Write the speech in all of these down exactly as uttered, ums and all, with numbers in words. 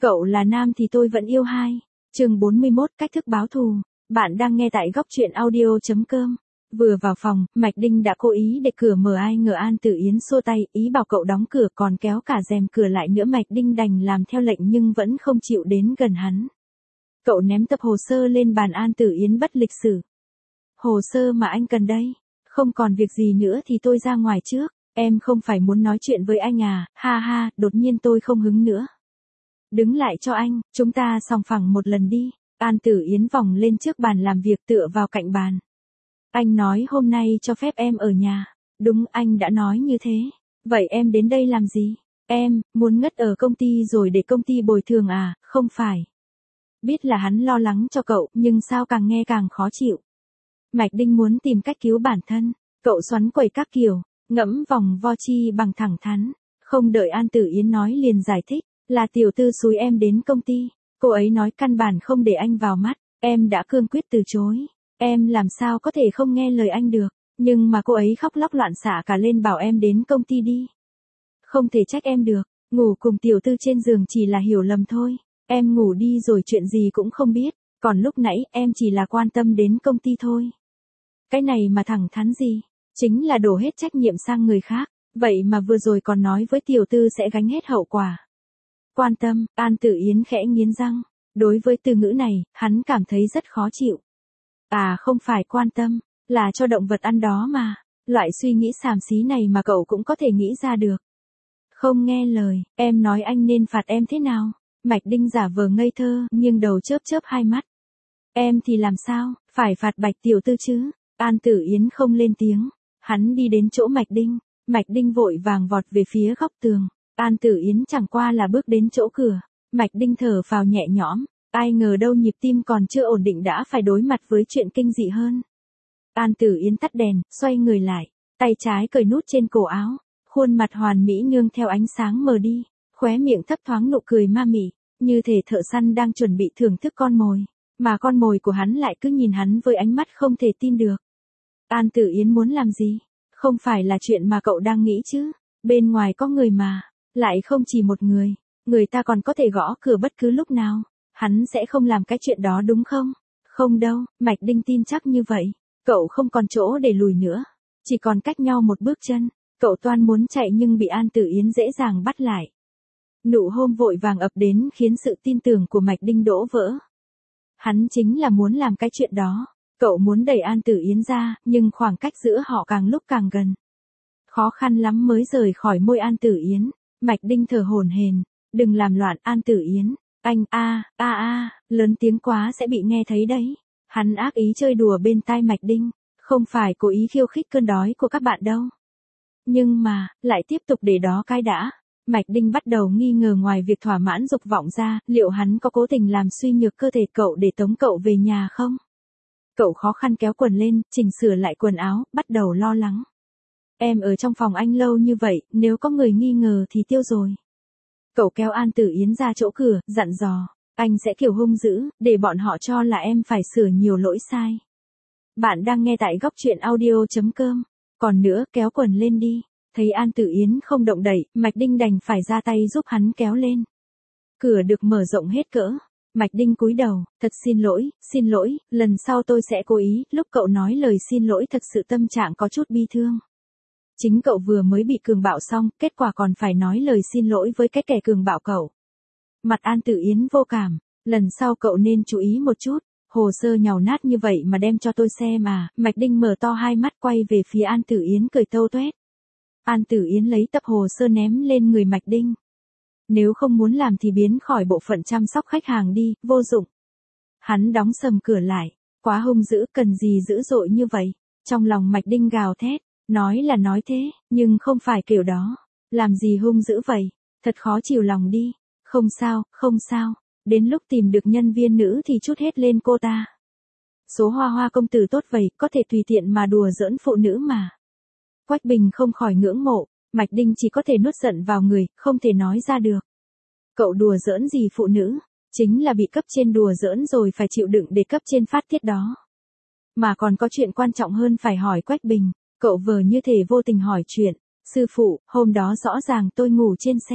Cậu là nam thì tôi vẫn yêu hai. Chương bốn mươi mốt cách thức báo thù. Bạn đang nghe tại góc truyện audio chấm com. Vừa vào phòng, Mạch Đinh đã cố ý để cửa mở, ai ngờ An Tử Yến xua tay, ý bảo cậu đóng cửa, còn kéo cả rèm cửa lại nữa. Mạch Đinh đành làm theo lệnh nhưng vẫn không chịu đến gần hắn. Cậu ném tập hồ sơ lên bàn. An Tử Yến bất lịch sự. Hồ sơ mà anh cần đây. Không còn việc gì nữa thì tôi ra ngoài trước. Em không phải muốn nói chuyện với anh à, ha ha, đột nhiên tôi không hứng nữa. Đứng lại cho anh, chúng ta sòng phẳng một lần đi. An Tử Yến vòng lên trước bàn làm việc, tựa vào cạnh bàn. Anh nói hôm nay cho phép em ở nhà. Đúng, anh đã nói như thế. Vậy em đến đây làm gì? Em, muốn ngất ở công ty rồi để công ty bồi thường à, không phải. Biết là hắn lo lắng cho cậu, nhưng sao càng nghe càng khó chịu. Mạch Đinh muốn tìm cách cứu bản thân. Cậu xoắn quẩy các kiểu, ngẫm vòng vo chi bằng thẳng thắn. Không đợi An Tử Yến nói liền giải thích. Là tiểu tư xúi em đến công ty. Cô ấy nói căn bản không để anh vào mắt. Em đã cương quyết từ chối. Em làm sao có thể không nghe lời anh được. Nhưng mà cô ấy khóc lóc loạn xạ cả lên bảo em đến công ty đi. Không thể trách em được. Ngủ cùng tiểu tư trên giường chỉ là hiểu lầm thôi. Em ngủ đi rồi chuyện gì cũng không biết. Còn lúc nãy em chỉ là quan tâm đến công ty thôi. Cái này mà thẳng thắn gì? Chính là đổ hết trách nhiệm sang người khác. Vậy mà vừa rồi còn nói với tiểu tư sẽ gánh hết hậu quả. Quan tâm, An Tử Yến khẽ nghiến răng. Đối với từ ngữ này, hắn cảm thấy rất khó chịu. À không phải quan tâm, là cho động vật ăn đó mà. Loại suy nghĩ xàm xí này mà cậu cũng có thể nghĩ ra được. Không nghe lời, em nói anh nên phạt em thế nào? Mạch Đinh giả vờ ngây thơ, nhưng đầu chớp chớp hai mắt. Em thì làm sao, phải phạt Bạch tiểu tư chứ? An Tử Yến không lên tiếng. Hắn đi đến chỗ Mạch Đinh. Mạch Đinh vội vàng vọt về phía góc tường. An Tử Yến chẳng qua là bước đến chỗ cửa. Mạch Đinh thở phào nhẹ nhõm. Ai ngờ đâu nhịp tim còn chưa ổn định đã phải đối mặt với chuyện kinh dị hơn. An Tử Yến tắt đèn, xoay người lại. Tay trái cởi nút trên cổ áo. Khuôn mặt hoàn mỹ nương theo ánh sáng mờ đi. Khóe miệng thấp thoáng nụ cười ma mị. Như thể thợ săn đang chuẩn bị thưởng thức con mồi. Mà con mồi của hắn lại cứ nhìn hắn với ánh mắt không thể tin được. An Tử Yến muốn làm gì? Không phải là chuyện mà cậu đang nghĩ chứ. Bên ngoài có người mà. Lại không chỉ một người. Người ta còn có thể gõ cửa bất cứ lúc nào. Hắn sẽ không làm cái chuyện đó đúng không? Không đâu, Mạch Đinh tin chắc như vậy. Cậu không còn chỗ để lùi nữa. Chỉ còn cách nhau một bước chân. Cậu toan muốn chạy nhưng bị An Tử Yến dễ dàng bắt lại. Nụ hôn vội vàng ập đến khiến sự tin tưởng của Mạch Đinh đổ vỡ. Hắn chính là muốn làm cái chuyện đó. Cậu muốn đẩy An Tử Yến ra, nhưng khoảng cách giữa họ càng lúc càng gần. Khó khăn lắm mới rời khỏi môi An Tử Yến. Mạch Đinh thở hổn hển. Đừng làm loạn An Tử Yến. Anh, a, a a, lớn tiếng quá sẽ bị nghe thấy đấy. Hắn ác ý chơi đùa bên tai Mạch Đinh. Không phải cố ý khiêu khích cơn đói của các bạn đâu. Nhưng mà, lại tiếp tục để đó cái đã. Mạch Đinh bắt đầu nghi ngờ ngoài việc thỏa mãn dục vọng ra, liệu hắn có cố tình làm suy nhược cơ thể cậu để tống cậu về nhà không? Cậu khó khăn kéo quần lên, chỉnh sửa lại quần áo, bắt đầu lo lắng. Em ở trong phòng anh lâu như vậy, nếu có người nghi ngờ thì tiêu rồi. Cậu kéo An Tử Yến ra chỗ cửa, dặn dò. Anh sẽ kiểu hung dữ, để bọn họ cho là em phải sửa nhiều lỗi sai. Bạn đang nghe tại góc truyện audio chấm com. Còn nữa, kéo quần lên đi. Thấy An Tử Yến không động đậy, Mạch Đinh đành phải ra tay giúp hắn kéo lên. Cửa được mở rộng hết cỡ. Mạch Đinh cúi đầu, thật xin lỗi, xin lỗi, lần sau tôi sẽ cố ý. Lúc cậu nói lời xin lỗi thật sự tâm trạng có chút bi thương. Chính cậu vừa mới bị cường bạo xong, kết quả còn phải nói lời xin lỗi với cái kẻ cường bạo cậu. Mặt An Tử Yến vô cảm, lần sau cậu nên chú ý một chút, hồ sơ nhàu nát như vậy mà đem cho tôi xem à. Mạch Đinh mở to hai mắt quay về phía An Tử Yến cười tâu tuét. An Tử Yến lấy tập hồ sơ ném lên người Mạch Đinh. Nếu không muốn làm thì biến khỏi bộ phận chăm sóc khách hàng đi, vô dụng. Hắn đóng sầm cửa lại, quá hung dữ, cần gì dữ dội như vậy. Trong lòng Mạch Đinh gào thét. Nói là nói thế, nhưng không phải kiểu đó. Làm gì hung dữ vậy, thật khó chịu lòng đi. Không sao, không sao, đến lúc tìm được nhân viên nữ thì trút hết lên cô ta. Số hoa hoa công tử tốt vậy, có thể tùy tiện mà đùa giỡn phụ nữ mà. Quách Bình không khỏi ngưỡng mộ, Mạch Đinh chỉ có thể nuốt giận vào người, không thể nói ra được. Cậu đùa giỡn gì phụ nữ, chính là bị cấp trên đùa giỡn rồi phải chịu đựng để cấp trên phát tiết đó. Mà còn có chuyện quan trọng hơn phải hỏi Quách Bình. Cậu vờ như thể vô tình hỏi chuyện. Sư phụ, hôm đó rõ ràng tôi ngủ trên xe.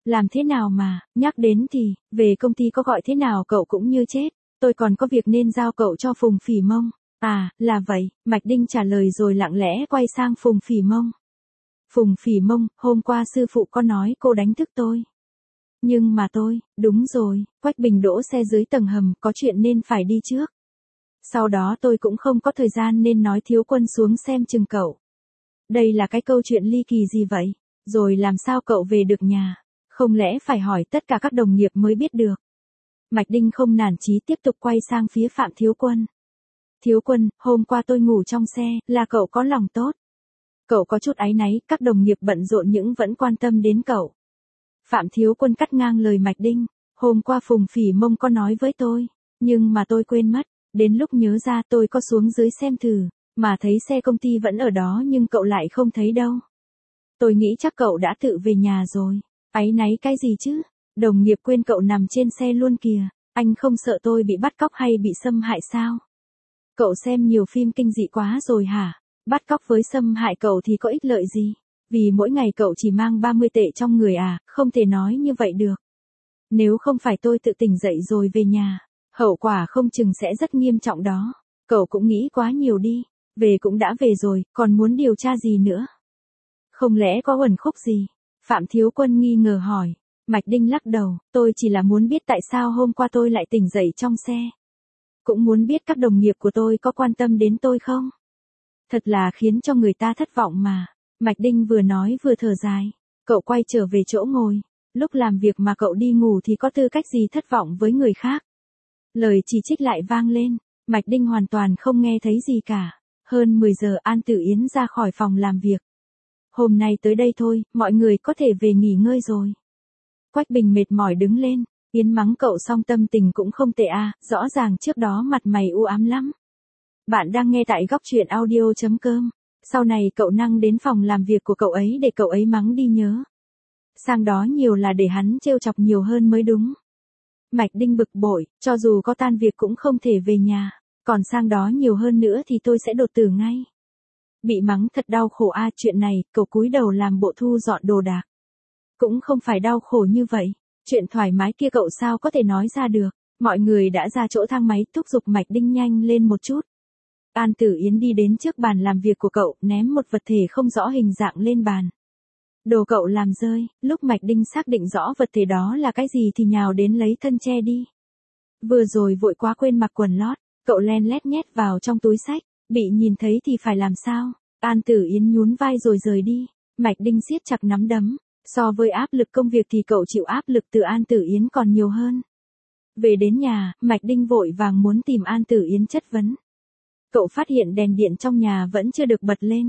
Làm thế nào mà, nhắc đến thì, về công ty có gọi thế nào cậu cũng như chết, tôi còn có việc nên giao cậu cho Phùng Phỉ Mông. À, là vậy, Mạch Đinh trả lời rồi lặng lẽ quay sang Phùng Phỉ Mông. Phùng Phỉ Mông, hôm qua sư phụ có nói cô đánh thức tôi. Nhưng mà tôi, đúng rồi, Quách Bình đỗ xe dưới tầng hầm, có chuyện nên phải đi trước. Sau đó tôi cũng không có thời gian nên nói Thiếu Quân xuống xem chừng cậu. Đây là cái câu chuyện ly kỳ gì vậy? Rồi làm sao cậu về được nhà? Không lẽ phải hỏi tất cả các đồng nghiệp mới biết được? Mạch Đinh không nản chí tiếp tục quay sang phía Phạm Thiếu Quân. Thiếu Quân, hôm qua tôi ngủ trong xe, là cậu có lòng tốt. Cậu có chút áy náy, các đồng nghiệp bận rộn nhưng vẫn quan tâm đến cậu. Phạm Thiếu Quân cắt ngang lời Mạch Đinh. Hôm qua Phùng Phỉ Mông có nói với tôi, nhưng mà tôi quên mất. Đến lúc nhớ ra tôi có xuống dưới xem thử, mà thấy xe công ty vẫn ở đó nhưng cậu lại không thấy đâu. Tôi nghĩ chắc cậu đã tự về nhà rồi. Áy náy cái gì chứ? Đồng nghiệp quên cậu nằm trên xe luôn kìa. Anh không sợ tôi bị bắt cóc hay bị xâm hại sao? Cậu xem nhiều phim kinh dị quá rồi hả? Bắt cóc với xâm hại cậu thì có ích lợi gì? Vì mỗi ngày cậu chỉ mang ba mươi tệ trong người à, không thể nói như vậy được. Nếu không phải tôi tự tỉnh dậy rồi về nhà, hậu quả không chừng sẽ rất nghiêm trọng đó. Cậu cũng nghĩ quá nhiều đi. Về cũng đã về rồi, còn muốn điều tra gì nữa? Không lẽ có uẩn khúc gì? Phạm Thiếu Quân nghi ngờ hỏi. Mạch Đinh lắc đầu, tôi chỉ là muốn biết tại sao hôm qua tôi lại tỉnh dậy trong xe. Cũng muốn biết các đồng nghiệp của tôi có quan tâm đến tôi không? Thật là khiến cho người ta thất vọng mà. Mạch Đinh vừa nói vừa thở dài. Cậu quay trở về chỗ ngồi. Lúc làm việc mà cậu đi ngủ thì có tư cách gì thất vọng với người khác? Lời chỉ trích lại vang lên. Mạch Đinh hoàn toàn không nghe thấy gì cả. Hơn mười giờ An Tử Yến ra khỏi phòng làm việc. Hôm nay tới đây thôi, mọi người có thể về nghỉ ngơi rồi. Quách Bình mệt mỏi đứng lên. Yến mắng cậu xong tâm tình cũng không tệ à, rõ ràng trước đó mặt mày u ám lắm. Bạn đang nghe tại góc truyện audio.com. Sau này cậu năng đến phòng làm việc của cậu ấy để cậu ấy mắng đi nhớ. Sang đó nhiều là để hắn trêu chọc nhiều hơn mới đúng. Mạch Đinh bực bội, cho dù có tan việc cũng không thể về nhà. Còn sang đó nhiều hơn nữa thì tôi sẽ đột tử ngay. Bị mắng thật đau khổ a, chuyện này, cậu cúi đầu làm bộ thu dọn đồ đạc. Cũng không phải đau khổ như vậy. Chuyện thoải mái kia cậu sao có thể nói ra được. Mọi người đã ra chỗ thang máy thúc giục Mạch Đinh nhanh lên một chút. An Tử Yến đi đến trước bàn làm việc của cậu, ném một vật thể không rõ hình dạng lên bàn. Đồ cậu làm rơi, lúc Mạch Đinh xác định rõ vật thể đó là cái gì thì nhào đến lấy thân che đi. Vừa rồi vội quá quên mặc quần lót, cậu len lét nhét vào trong túi xách, bị nhìn thấy thì phải làm sao? An Tử Yến nhún vai rồi rời đi. Mạch Đinh siết chặt nắm đấm. So với áp lực công việc thì cậu chịu áp lực từ An Tử Yến còn nhiều hơn. Về đến nhà, Mạch Đinh vội vàng muốn tìm An Tử Yến chất vấn. Cậu phát hiện đèn điện trong nhà vẫn chưa được bật lên.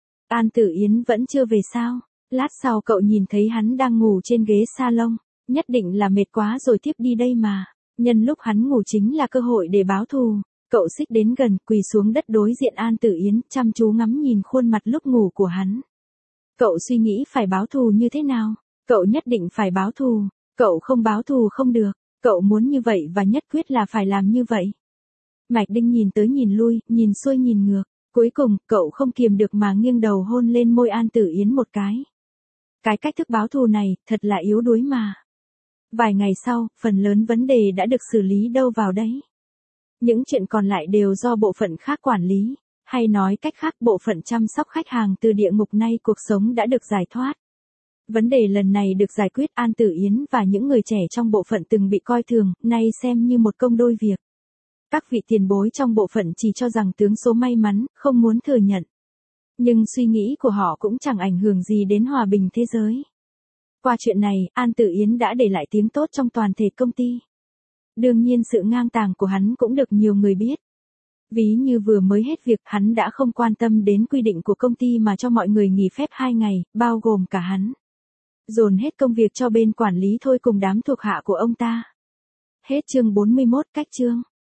An Tử Yến vẫn chưa về sao? Lát sau cậu nhìn thấy hắn đang ngủ trên ghế salon, nhất định là mệt quá rồi tiếp đi đây mà. Nhân lúc hắn ngủ chính là cơ hội để báo thù. Cậu xích đến gần, quỳ xuống đất đối diện An Tử Yến, chăm chú ngắm nhìn khuôn mặt lúc ngủ của hắn. Cậu suy nghĩ phải báo thù như thế nào? Cậu nhất định phải báo thù. Cậu không báo thù không được. Cậu muốn như vậy và nhất quyết là phải làm như vậy. Mạch Đinh nhìn tới nhìn lui, nhìn xuôi nhìn ngược. Cuối cùng, cậu không kiềm được mà nghiêng đầu hôn lên môi An Tử Yến một cái. Cái cách thức báo thù này, thật là yếu đuối mà. Vài ngày sau, phần lớn vấn đề đã được xử lý đâu vào đấy. Những chuyện còn lại đều do bộ phận khác quản lý. Hay nói cách khác, bộ phận chăm sóc khách hàng từ địa ngục nay cuộc sống đã được giải thoát. Vấn đề lần này được giải quyết, An Tử Yến và những người trẻ trong bộ phận từng bị coi thường, nay xem như một công đôi việc. Các vị tiền bối trong bộ phận chỉ cho rằng tướng số may mắn, không muốn thừa nhận. Nhưng suy nghĩ của họ cũng chẳng ảnh hưởng gì đến hòa bình thế giới. Qua chuyện này, An Tử Yến đã để lại tiếng tốt trong toàn thể công ty. Đương nhiên sự ngang tàng của hắn cũng được nhiều người biết. Ví như vừa mới hết việc, hắn đã không quan tâm đến quy định của công ty mà cho mọi người nghỉ phép hai ngày, bao gồm cả hắn. Dồn hết công việc cho bên quản lý thôi cùng đám thuộc hạ của ông ta. Hết chương bốn mươi mốt, cách chương.